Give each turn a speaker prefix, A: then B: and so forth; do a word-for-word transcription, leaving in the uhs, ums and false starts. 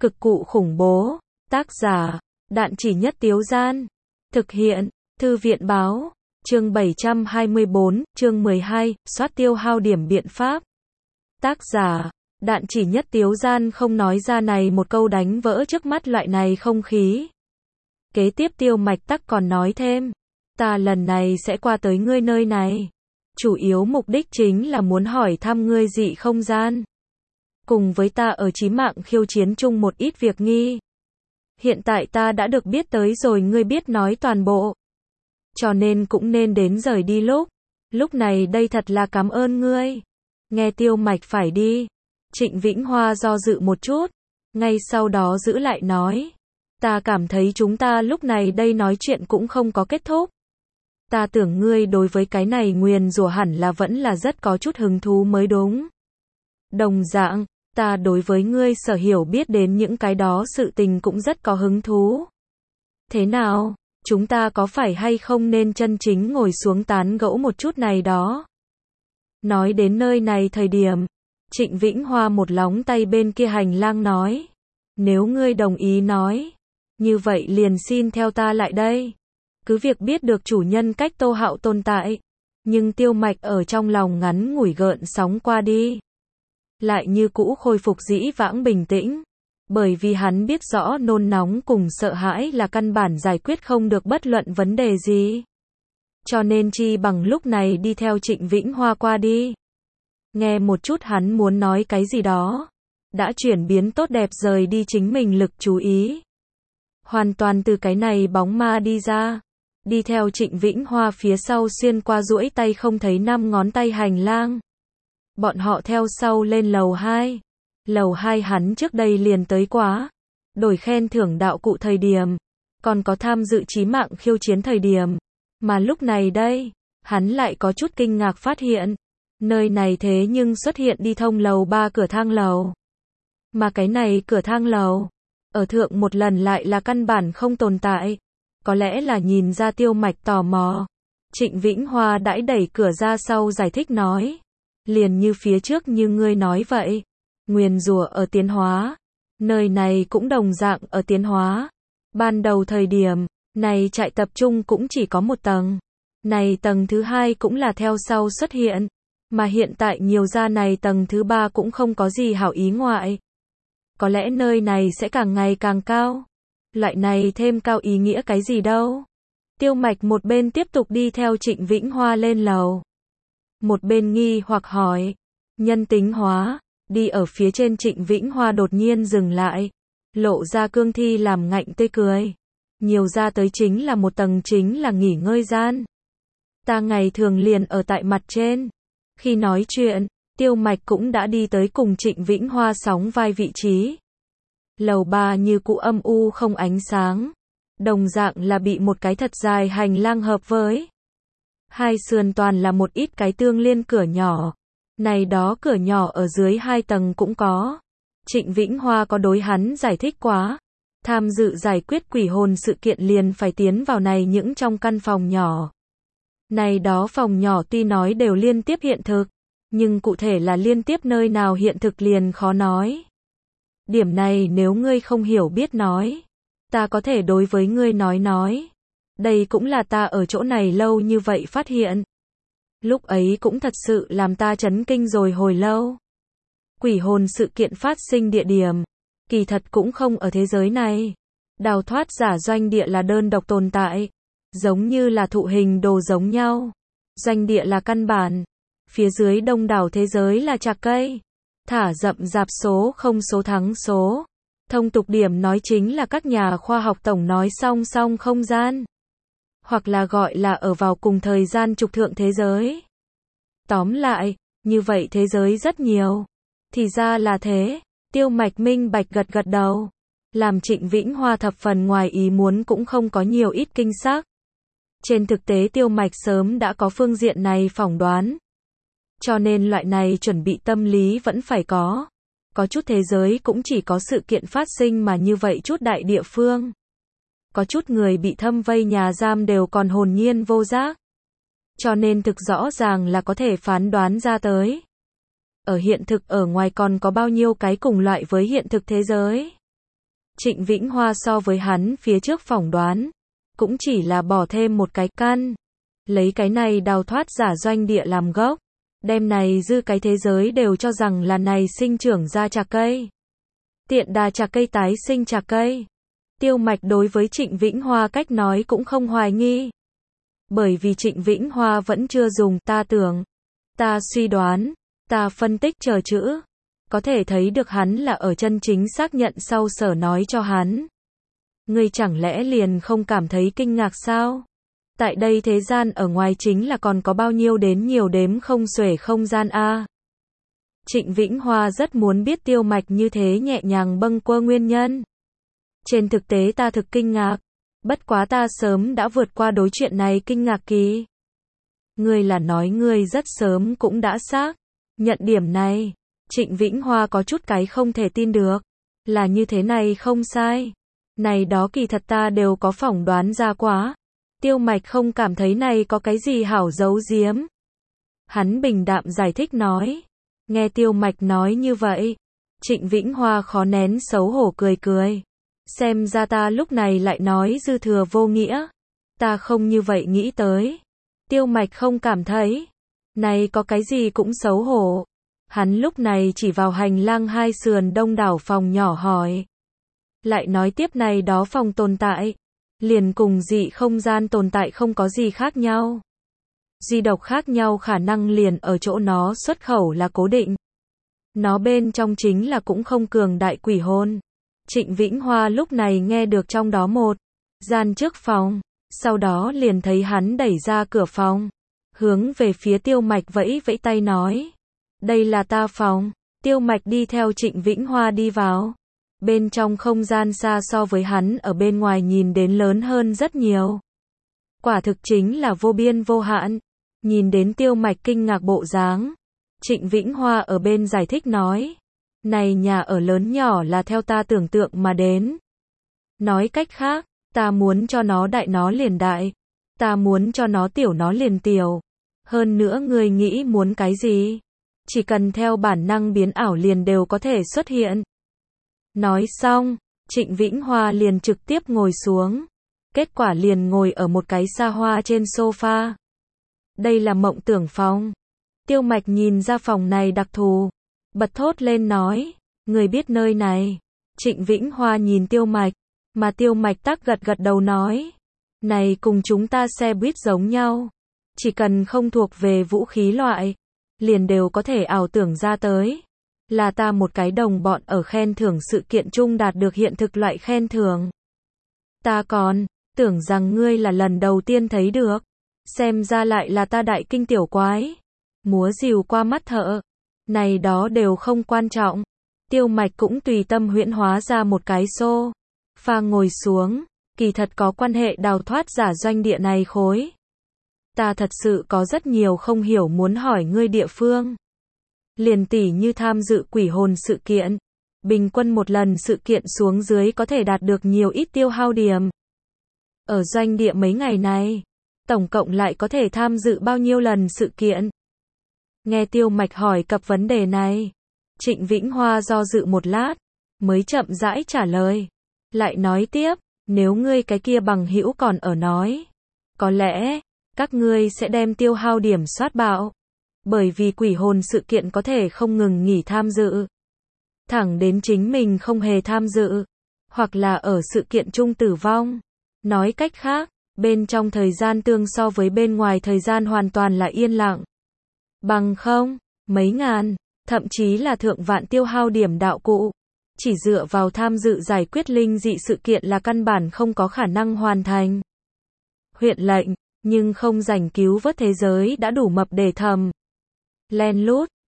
A: Cực cụ khủng bố. Tác giả, Đạn Chỉ Nhất Tiếu Gian. Thực hiện, Thư viện Báo. Chương bảy trăm hai mươi bốn, chương mười hai, soát tiêu hao điểm biện pháp. Tác giả, Đạn Chỉ Nhất Tiếu Gian không nói ra này một câu đánh vỡ trước mắt loại này không khí. Kế tiếp Tiêu Mạch Tắc còn nói thêm, ta lần này sẽ qua tới ngươi nơi này. Chủ yếu mục đích chính là muốn hỏi thăm ngươi dị không gian. Cùng với ta ở chí mạng khiêu chiến chung một ít việc nghi. Hiện tại ta đã được biết tới rồi ngươi biết nói toàn bộ. Cho nên cũng nên đến rời đi lúc. Lúc này đây thật là cảm ơn ngươi. Nghe Tiêu Mạch phải đi. Trịnh Vĩnh Hoa do dự một chút. Ngay sau đó giữ lại nói. Ta cảm thấy chúng ta lúc này đây nói chuyện cũng không có kết thúc. Ta tưởng ngươi đối với cái này nguyền rủa hẳn là vẫn là rất có chút hứng thú mới đúng. Đồng dạng, ta đối với ngươi sở hiểu biết đến những cái đó sự tình cũng rất có hứng thú. Thế nào, chúng ta có phải hay không nên chân chính ngồi xuống tán gẫu một chút này đó? Nói đến nơi này thời điểm, Trịnh Vĩnh Hoa một lóng tay bên kia hành lang nói. Nếu ngươi đồng ý nói, như vậy liền xin theo ta lại đây. Cứ việc biết được chủ nhân cách Tô Hạo tồn tại, nhưng Tiêu Mạch ở trong lòng ngắn ngủi gợn sóng qua đi. Lại như cũ khôi phục dĩ vãng bình tĩnh. Bởi vì hắn biết rõ nôn nóng cùng sợ hãi là căn bản giải quyết không được bất luận vấn đề gì. Cho nên chi bằng lúc này đi theo Trịnh Vĩnh Hoa qua đi. Nghe một chút hắn muốn nói cái gì đó. Đã chuyển biến tốt đẹp rời đi chính mình lực chú ý. Hoàn toàn từ cái này bóng ma đi ra. Đi theo Trịnh Vĩnh Hoa phía sau xuyên qua duỗi tay không thấy năm ngón tay hành lang. Bọn họ theo sau lên lầu hai. Lầu hai hắn trước đây liền tới quá. Đổi khen thưởng đạo cụ thời điểm. Còn có tham dự chí mạng khiêu chiến thời điểm. Mà lúc này đây, hắn lại có chút kinh ngạc phát hiện. Nơi này thế nhưng xuất hiện đi thông lầu ba cửa thang lầu. Mà cái này cửa thang lầu, ở thượng một lần lại là căn bản không tồn tại. Có lẽ là nhìn ra Tiêu Mạch tò mò. Trịnh Vĩnh Hoa đãi đẩy cửa ra sau giải thích nói. Liền như phía trước như ngươi nói vậy. Nguyền rủa ở tiến hóa. Nơi này cũng đồng dạng ở tiến hóa. Ban đầu thời điểm, này trại tập trung cũng chỉ có một tầng. Này tầng thứ hai cũng là theo sau xuất hiện. Mà hiện tại nhiều ra này tầng thứ ba cũng không có gì hảo ý ngoại. Có lẽ nơi này sẽ càng ngày càng cao. Loại này thêm cao ý nghĩa cái gì đâu. Tiêu Mạch một bên tiếp tục đi theo Trịnh Vĩnh Hoa lên lầu. Một bên nghi hoặc hỏi. Nhân tính hóa. Đi ở phía trên Trịnh Vĩnh Hoa đột nhiên dừng lại. Lộ ra cương thi làm ngạnh tươi cười. Nhiều ra tới chính là một tầng chính là nghỉ ngơi gian. Ta ngày thường liền ở tại mặt trên. Khi nói chuyện, Tiêu Mạch cũng đã đi tới cùng Trịnh Vĩnh Hoa sóng vai vị trí. Lầu ba như cũ âm u không ánh sáng. Đồng dạng là bị một cái thật dài hành lang hợp với. Hai sườn toàn là một ít cái tương liên cửa nhỏ. Này đó cửa nhỏ ở dưới hai tầng cũng có. Trịnh Vĩnh Hoa có đối hắn giải thích quá. Tham dự giải quyết quỷ hồn sự kiện liền phải tiến vào này những trong căn phòng nhỏ. Này đó phòng nhỏ tuy nói đều liên tiếp hiện thực. Nhưng cụ thể là liên tiếp nơi nào hiện thực liền khó nói. Điểm này nếu ngươi không hiểu biết nói. Ta có thể đối với ngươi nói nói. Đây cũng là ta ở chỗ này lâu như vậy phát hiện. Lúc ấy cũng thật sự làm ta chấn kinh rồi hồi lâu. Quỷ hồn sự kiện phát sinh địa điểm. Kỳ thật cũng không ở thế giới này. Đào thoát giả doanh địa là đơn độc tồn tại. Giống như là thụ hình đồ giống nhau. Doanh địa là căn bản. Phía dưới đông đảo thế giới là trạc cây. Thả rậm rạp số không số thắng số. Thông tục điểm nói chính là các nhà khoa học tổng nói song song không gian. Hoặc là gọi là ở vào cùng thời gian trục thượng thế giới. Tóm lại, như vậy thế giới rất nhiều. Thì ra là thế. Tiêu Mạch minh bạch gật gật đầu. Làm Trịnh Vĩnh Hoa thập phần ngoài ý muốn cũng không có nhiều ít kinh sắc. Trên thực tế Tiêu Mạch sớm đã có phương diện này phỏng đoán. Cho nên loại này chuẩn bị tâm lý vẫn phải có. Có chút thế giới cũng chỉ có sự kiện phát sinh mà như vậy chút đại địa phương. Có chút người bị thâm vây nhà giam đều còn hồn nhiên vô giác. Cho nên thực rõ ràng là có thể phán đoán ra tới. Ở hiện thực ở ngoài còn có bao nhiêu cái cùng loại với hiện thực thế giới. Trịnh Vĩnh Hoa so với hắn phía trước phỏng đoán, cũng chỉ là bỏ thêm một cái căn. Lấy cái này đào thoát giả doanh địa làm gốc. Đem này dư cái thế giới đều cho rằng là này sinh trưởng ra trà cây. Tiện đà trà cây tái sinh trà cây. Tiêu Mạch đối với Trịnh Vĩnh Hoa cách nói cũng không hoài nghi. Bởi vì Trịnh Vĩnh Hoa vẫn chưa dùng ta tưởng, ta suy đoán, ta phân tích chờ chữ. Có thể thấy được hắn là ở chân chính xác nhận sau sở nói cho hắn. Ngươi chẳng lẽ liền không cảm thấy kinh ngạc sao? Tại đây thế gian ở ngoài chính là còn có bao nhiêu đến nhiều đếm không xuể không gian a. Trịnh Vĩnh Hoa rất muốn biết Tiêu Mạch như thế nhẹ nhàng bâng quơ nguyên nhân. Trên thực tế ta thực kinh ngạc, bất quá ta sớm đã vượt qua đối chuyện này kinh ngạc kỳ. Ngươi là nói ngươi rất sớm cũng đã xác nhận điểm này. Trịnh Vĩnh Hoa có chút cái không thể tin được. Là như thế này không sai. Này đó kỳ thật ta đều có phỏng đoán ra quá. Tiêu Mạch không cảm thấy này có cái gì hảo giấu giếm. Hắn bình đạm giải thích nói. Nghe Tiêu Mạch nói như vậy, Trịnh Vĩnh Hoa khó nén xấu hổ cười cười. Xem ra ta lúc này lại nói dư thừa vô nghĩa. Ta không như vậy nghĩ tới. Tiêu Mạch không cảm thấy. Này có cái gì cũng xấu hổ. Hắn lúc này chỉ vào hành lang hai sườn đông đảo phòng nhỏ hỏi. Lại nói tiếp này đó phòng tồn tại. Liền cùng dị không gian tồn tại không có gì khác nhau. Duy độc khác nhau khả năng liền ở chỗ nó xuất khẩu là cố định. Nó bên trong chính là cũng không cường đại quỷ hồn. Trịnh Vĩnh Hoa lúc này nghe được trong đó một gian trước phòng. Sau đó liền thấy hắn đẩy ra cửa phòng. Hướng về phía Tiêu Mạch vẫy vẫy tay nói. Đây là ta phòng. Tiêu Mạch đi theo Trịnh Vĩnh Hoa đi vào. Bên trong không gian xa so với hắn ở bên ngoài nhìn đến lớn hơn rất nhiều. Quả thực chính là vô biên vô hạn. Nhìn đến Tiêu Mạch kinh ngạc bộ dáng. Trịnh Vĩnh Hoa ở bên giải thích nói. Này nhà ở lớn nhỏ là theo ta tưởng tượng mà đến. Nói cách khác, ta muốn cho nó đại nó liền đại. Ta muốn cho nó tiểu nó liền tiểu. Hơn nữa người nghĩ muốn cái gì? Chỉ cần theo bản năng biến ảo liền đều có thể xuất hiện. Nói xong, Trịnh Vĩnh Hoa liền trực tiếp ngồi xuống. Kết quả liền ngồi ở một cái xa hoa trên sofa. Đây là mộng tưởng phòng. Tiêu Mạch nhìn ra phòng này đặc thù. Bật thốt lên nói. Người biết nơi này. Trịnh Vĩnh Hoa nhìn Tiêu Mạch. Mà Tiêu Mạch tắc gật gật đầu nói. Này cùng chúng ta xe buýt giống nhau. Chỉ cần không thuộc về vũ khí loại. Liền đều có thể ảo tưởng ra tới. Là ta một cái đồng bọn ở khen thưởng sự kiện chung đạt được hiện thực loại khen thưởng. Ta còn tưởng rằng ngươi là lần đầu tiên thấy được. Xem ra lại là ta đại kinh tiểu quái. Múa rìu qua mắt thợ. Này đó đều không quan trọng. Tiêu Mạch cũng tùy tâm huyễn hóa ra một cái xô. Pha ngồi xuống. Kỳ thật có quan hệ đào thoát giả doanh địa này khối. Ta thật sự có rất nhiều không hiểu muốn hỏi ngươi địa phương. Liền tỉ như tham dự quỷ hồn sự kiện. Bình quân một lần sự kiện xuống dưới có thể đạt được nhiều ít tiêu hao điểm. Ở doanh địa mấy ngày này, tổng cộng lại có thể tham dự bao nhiêu lần sự kiện. Nghe Tiêu Mạch hỏi cập vấn đề này. Trịnh Vĩnh Hoa do dự một lát, mới chậm rãi trả lời. Lại nói tiếp, nếu ngươi cái kia bằng hữu còn ở nói. Có lẽ, các ngươi sẽ đem tiêu hao điểm soát bạo. Bởi vì quỷ hồn sự kiện có thể không ngừng nghỉ tham dự. Thẳng đến chính mình không hề tham dự. Hoặc là ở sự kiện chung tử vong. Nói cách khác, bên trong thời gian tương so với bên ngoài thời gian hoàn toàn là yên lặng. Bằng không, mấy ngàn, thậm chí là thượng vạn tiêu hao điểm đạo cụ. Chỉ dựa vào tham dự giải quyết linh dị sự kiện là căn bản không có khả năng hoàn thành. Huyện lệnh, nhưng không giành cứu vớt thế giới đã đủ mập để thầm. Len lút,